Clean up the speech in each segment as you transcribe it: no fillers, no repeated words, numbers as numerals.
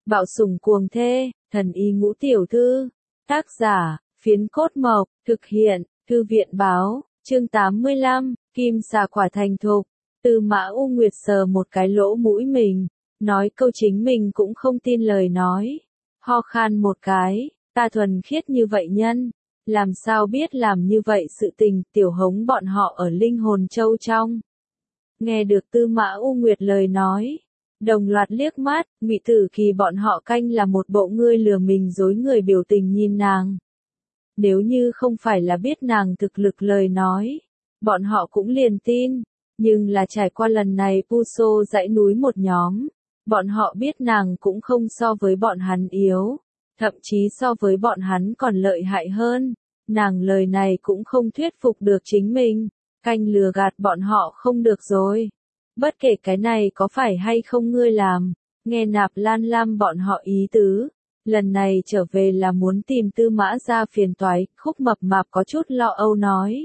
Bạo sủng cuồng thê, thần y ngũ tiểu thư. Tác giả, Phiến Cốt Mộc, thực hiện, Thư viện báo, chương 85, Kim xà quả thành thục. Tư Mã U Nguyệt sờ một cái lỗ mũi mình, nói câu chính mình cũng không tin lời nói. Ho khan một cái, ta thuần khiết như vậy nhân, làm sao biết làm như vậy sự tình, tiểu hống bọn họ ở linh hồn châu trong. Nghe được Tư Mã U Nguyệt lời nói, đồng loạt liếc mắt, Ngụy Tử Kỳ bọn họ canh là một bộ ngươi lừa mình dối người biểu tình nhìn nàng. Nếu như không phải là biết nàng thực lực lời nói, bọn họ cũng liền tin, nhưng là trải qua lần này Puso dãy núi một nhóm, bọn họ biết nàng cũng không so với bọn hắn yếu, thậm chí so với bọn hắn còn lợi hại hơn, nàng lời này cũng không thuyết phục được chính mình, canh lừa gạt bọn họ không được rồi. Bất kể cái này có phải hay không ngươi làm, nghe Nạp Lan Lam bọn họ ý tứ, lần này trở về là muốn tìm Tư Mã Gia phiền toái, Khúc Mập Mạp có chút lo âu nói.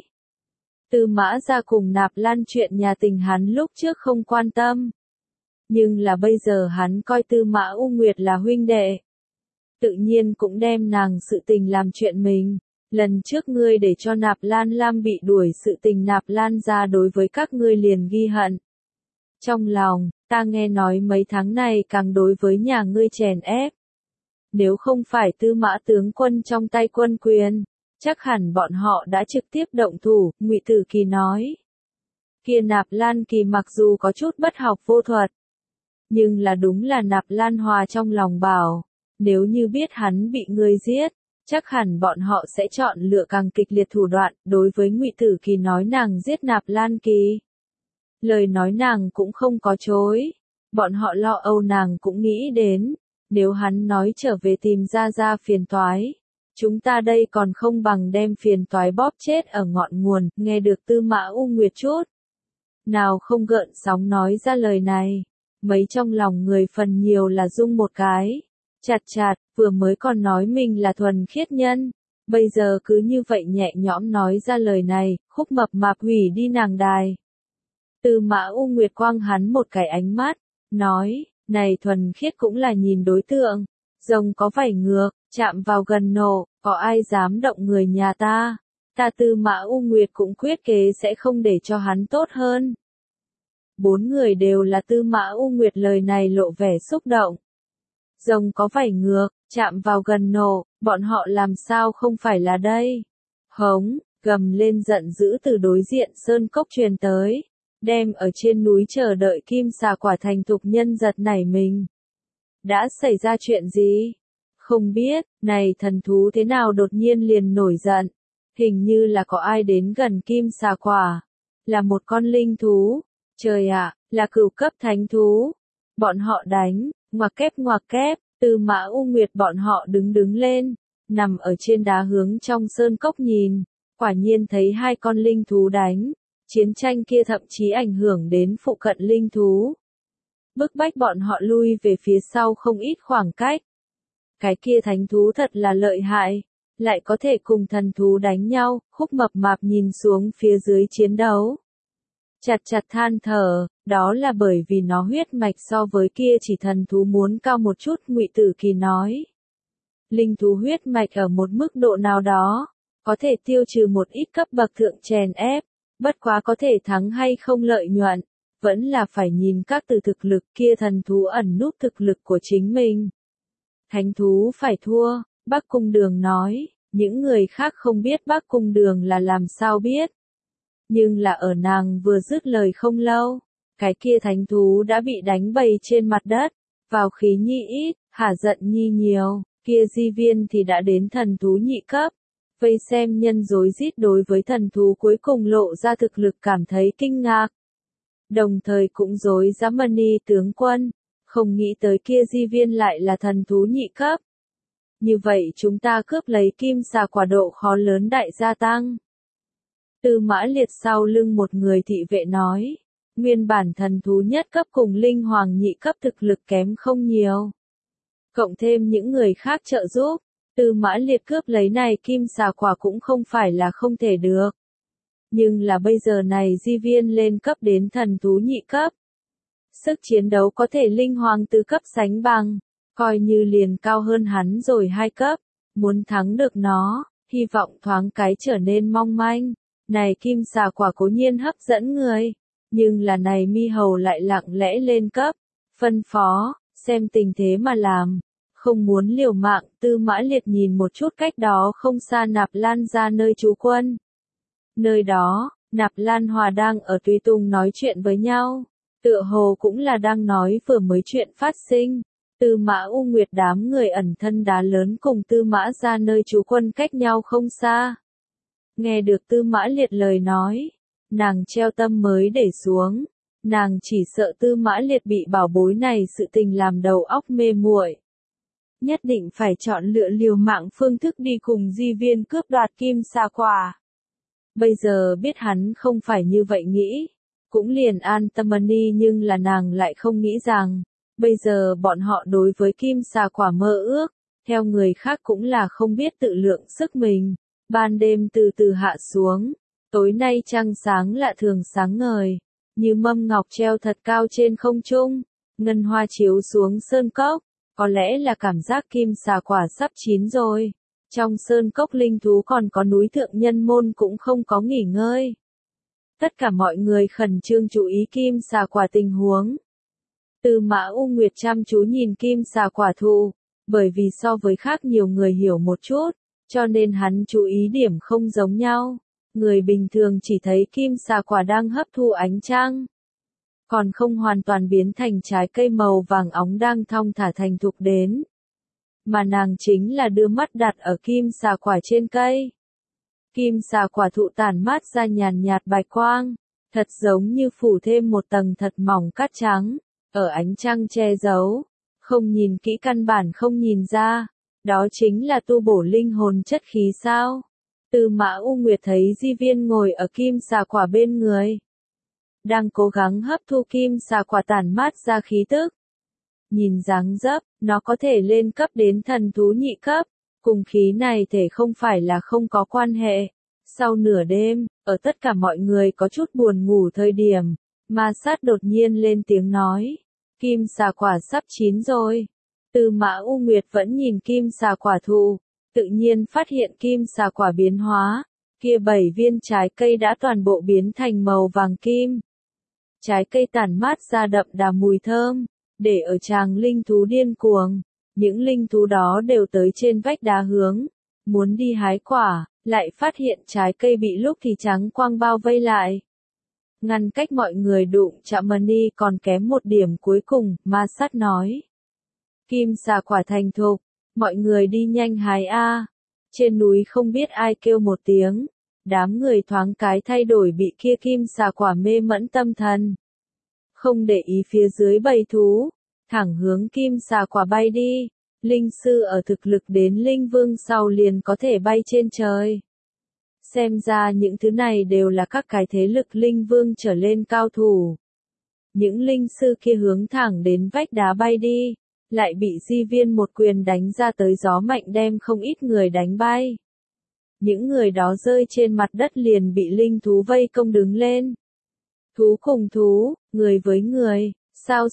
Tư Mã Gia cùng Nạp Lan chuyện nhà tình hắn lúc trước không quan tâm. Nhưng là bây giờ hắn coi Tư Mã U Nguyệt là huynh đệ. Tự nhiên cũng đem nàng sự tình làm chuyện mình. Lần trước ngươi để cho Nạp Lan Lam bị đuổi sự tình Nạp Lan Gia đối với các ngươi liền ghi hận. Trong lòng, ta nghe nói mấy tháng này càng đối với nhà ngươi chèn ép. Nếu không phải Tư Mã tướng quân trong tay quân quyền, chắc hẳn bọn họ đã trực tiếp động thủ, Ngụy Tử Kỳ nói. Kia Nạp Lan Kỳ mặc dù có chút bất học vô thuật, nhưng là đúng là Nạp Lan Hòa trong lòng bảo, nếu như biết hắn bị ngươi giết, chắc hẳn bọn họ sẽ chọn lựa càng kịch liệt thủ đoạn, đối với Ngụy Tử Kỳ nói nàng giết Nạp Lan Kỳ. Lời nói nàng cũng không có chối, bọn họ lo âu nàng cũng nghĩ đến, nếu hắn nói trở về tìm ra phiền toái, chúng ta đây còn không bằng đem phiền toái bóp chết ở ngọn nguồn, nghe được Tư Mã U Nguyệt chút. Nào không gợn sóng nói ra lời này, mấy trong lòng người phần nhiều là rung một cái, chặt, vừa mới còn nói mình là thuần khiết nhân, bây giờ cứ như vậy nhẹ nhõm nói ra lời này, Khúc Mập Mạp hủy đi nàng đài. Tư Mã U Nguyệt quang hắn một cái ánh mắt, nói, này thuần khiết cũng là nhìn đối tượng, rồng có vảy ngược, chạm vào gần nổ, có ai dám động người nhà ta, ta Tư Mã U Nguyệt cũng quyết kế sẽ không để cho hắn tốt hơn. Bốn người đều là Tư Mã U Nguyệt lời này lộ vẻ xúc động. Rồng có vảy ngược, chạm vào gần nổ, bọn họ làm sao không phải là đây. Hống, gầm lên giận dữ từ đối diện sơn cốc truyền tới. Đem ở trên núi chờ đợi kim xà quả thành thục nhân giật nảy mình. Đã xảy ra chuyện gì? Không biết, này thần thú thế nào đột nhiên liền nổi giận. Hình như là có ai đến gần kim xà quả. Là một con linh thú. Trời ạ, là cửu cấp thánh thú. Bọn họ đánh, ngoặc kép, Tư Mã U Nguyệt bọn họ đứng lên. Nằm ở trên đá hướng trong sơn cốc nhìn. Quả nhiên thấy hai con linh thú đánh. Chiến tranh kia thậm chí ảnh hưởng đến phụ cận linh thú. Bức bách bọn họ lui về phía sau không ít khoảng cách. Cái kia thánh thú thật là lợi hại, lại có thể cùng thần thú đánh nhau, Khúc Mập Mạp nhìn xuống phía dưới chiến đấu. Chặt than thở, đó là bởi vì nó huyết mạch so với kia chỉ thần thú muốn cao một chút, Ngụy Tử Kỳ nói. Linh thú huyết mạch ở một mức độ nào đó, có thể tiêu trừ một ít cấp bậc thượng chèn ép. Bất quá có thể thắng hay không lợi nhuận, vẫn là phải nhìn các từ thực lực kia thần thú ẩn núp thực lực của chính mình. Thánh thú phải thua, Bắc Cung Đường nói, những người khác không biết Bắc Cung Đường là làm sao biết. Nhưng là ở nàng vừa dứt lời không lâu, cái kia thánh thú đã bị đánh bầy trên mặt đất, vào khí nhi ít, hả giận nhi nhiều, kia Di Viên thì đã đến thần thú nhị cấp. Vây xem nhân rối rít đối với thần thú cuối cùng lộ ra thực lực cảm thấy kinh ngạc. Đồng thời cũng rối rắm Mani tướng quân, không nghĩ tới kia Di Viên lại là thần thú nhị cấp. Như vậy chúng ta cướp lấy kim xà quả độ khó lớn đại gia tăng. Tư Mã Liệt sau lưng một người thị vệ nói, nguyên bản thần thú nhất cấp cùng linh hoàng nhị cấp thực lực kém không nhiều. Cộng thêm những người khác trợ giúp. Tư Mã Liệt cướp lấy này kim xà quả cũng không phải là không thể được. Nhưng là bây giờ này Di Viên lên cấp đến thần thú nhị cấp. Sức chiến đấu có thể linh hoàng tứ cấp sánh bằng. coi như liền cao hơn hắn rồi 2 cấp, muốn thắng được nó, hy vọng thoáng cái trở nên mong manh. Này kim xà quả cố nhiên hấp dẫn người, nhưng là này Mi Hầu lại lặng lẽ lên cấp, phân phó, xem tình thế mà làm, không muốn liều mạng. Tư Mã Liệt nhìn một chút cách đó không xa Nạp Lan ra nơi trú quân. Nơi đó, Nạp Lan Hòa đang ở tùy tùng nói chuyện với nhau, tựa hồ cũng là đang nói vừa mới chuyện phát sinh. Tư Mã U Nguyệt đám người ẩn thân đá lớn cùng Tư Mã ra nơi trú quân cách nhau không xa. Nghe được Tư Mã Liệt lời nói, nàng treo tâm mới để xuống, nàng chỉ sợ Tư Mã Liệt bị bảo bối này sự tình làm đầu óc mê muội. Nhất định phải chọn lựa liều mạng phương thức đi cùng Di Viên cướp đoạt kim sa quả. Bây giờ biết hắn không phải như vậy nghĩ, cũng liền an tâm đi, nhưng là nàng lại không nghĩ rằng, bây giờ bọn họ đối với kim sa quả mơ ước, theo người khác cũng là không biết tự lượng sức mình. Ban đêm từ từ hạ xuống, tối nay trăng sáng lạ thường sáng ngời, như mâm ngọc treo thật cao trên không trung, ngân hoa chiếu xuống sơn cốc, có lẽ là cảm giác kim xà quả sắp chín rồi. Trong sơn cốc linh thú còn có núi thượng nhân môn cũng không có nghỉ ngơi. Tất cả mọi người khẩn trương chú ý kim xà quả tình huống. Tư Mã U Nguyệt chăm chú nhìn kim xà quả thụ, bởi vì so với khác nhiều người hiểu một chút, cho nên hắn chú ý điểm không giống nhau. Người bình thường chỉ thấy kim xà quả đang hấp thu ánh trăng, còn không hoàn toàn biến thành trái cây màu vàng óng đang thong thả thành thục đến. Mà nàng chính là đưa mắt đặt ở kim xà quả trên cây. Kim xà quả thụ tản mát ra nhàn nhạt bạch quang, thật giống như phủ thêm một tầng thật mỏng cát trắng, ở ánh trăng che giấu, không nhìn kỹ căn bản không nhìn ra. Đó chính là tu bổ linh hồn chất khí sao? Tư Mã U Nguyệt thấy Di Viên ngồi ở kim xà quả bên người, đang cố gắng hấp thu kim xà quả tản mát ra khí tức. Nhìn dáng dấp, nó có thể lên cấp đến thần thú nhị cấp, cùng khí này thể không phải là không có quan hệ. Sau nửa đêm, ở tất cả mọi người có chút buồn ngủ thời điểm, Ma Sát đột nhiên lên tiếng nói, kim xà quả sắp chín rồi. Tư Mã U Nguyệt vẫn nhìn kim xà quả thụ, tự nhiên phát hiện kim xà quả biến hóa, kia 7 viên trái cây đã toàn bộ biến thành màu vàng kim. Trái cây tản mát ra đậm đà mùi thơm, để ở tràng linh thú điên cuồng. Những linh thú đó đều tới trên vách đá hướng, muốn đi hái quả, lại phát hiện trái cây bị lúc thì trắng quang bao vây lại. Ngăn cách mọi người đụng chạm đi còn kém một điểm cuối cùng, Ma Sát nói. Kim xà quả thành thục, mọi người đi nhanh hái a. Trên núi không biết ai kêu một tiếng, đám người thoáng cái thay đổi bị kia kim xà quả mê mẫn tâm thần. Không để ý phía dưới bầy thú, thẳng hướng kim xà quả bay đi. Linh sư ở thực lực đến linh vương sau liền có thể bay trên trời. Xem ra những thứ này đều là các cái thế lực linh vương trở lên cao thủ. Những linh sư kia hướng thẳng đến vách đá bay đi, lại bị Di Viên một quyền đánh ra tới gió mạnh đem không ít người đánh bay. Những người đó rơi trên mặt đất liền bị linh thú vây công đứng lên. Thú cùng thú, người với người, sao,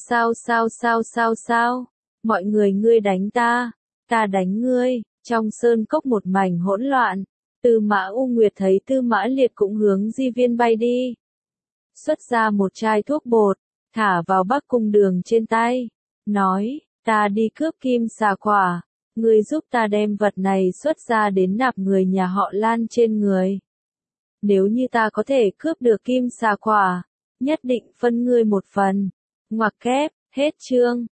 mọi người ngươi đánh ta đánh ngươi, trong sơn cốc một mảnh hỗn loạn. Tư Mã U Nguyệt thấy Tư Mã Liệt cũng hướng Di Viên bay đi. Xuất ra một chai thuốc bột, thả vào Bắc Cung Đường trên tay, nói, ta đi cướp kim xà quả, ngươi giúp ta đem vật này xuất ra đến nạp người nhà họ Lan trên người. Nếu như ta có thể cướp được kim xà quả, nhất định phân ngươi một phần. Ngoặc kép, hết chương.